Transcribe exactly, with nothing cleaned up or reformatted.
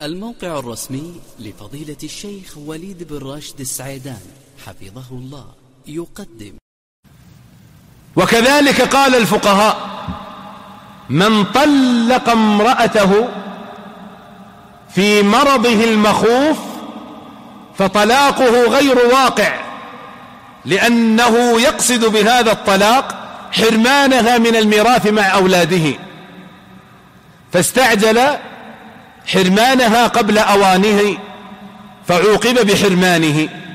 الموقع الرسمي لفضيلة الشيخ وليد بن راشد السعيدان حفظه الله يقدم. وكذلك قال الفقهاء: من طلق امرأته في مرضه المخوف فطلاقه غير واقع، لأنه يقصد بهذا الطلاق حرمانها من الميراث مع أولاده، فاستعجل حرمانها قبل أوانه فعوقب بحرمانه.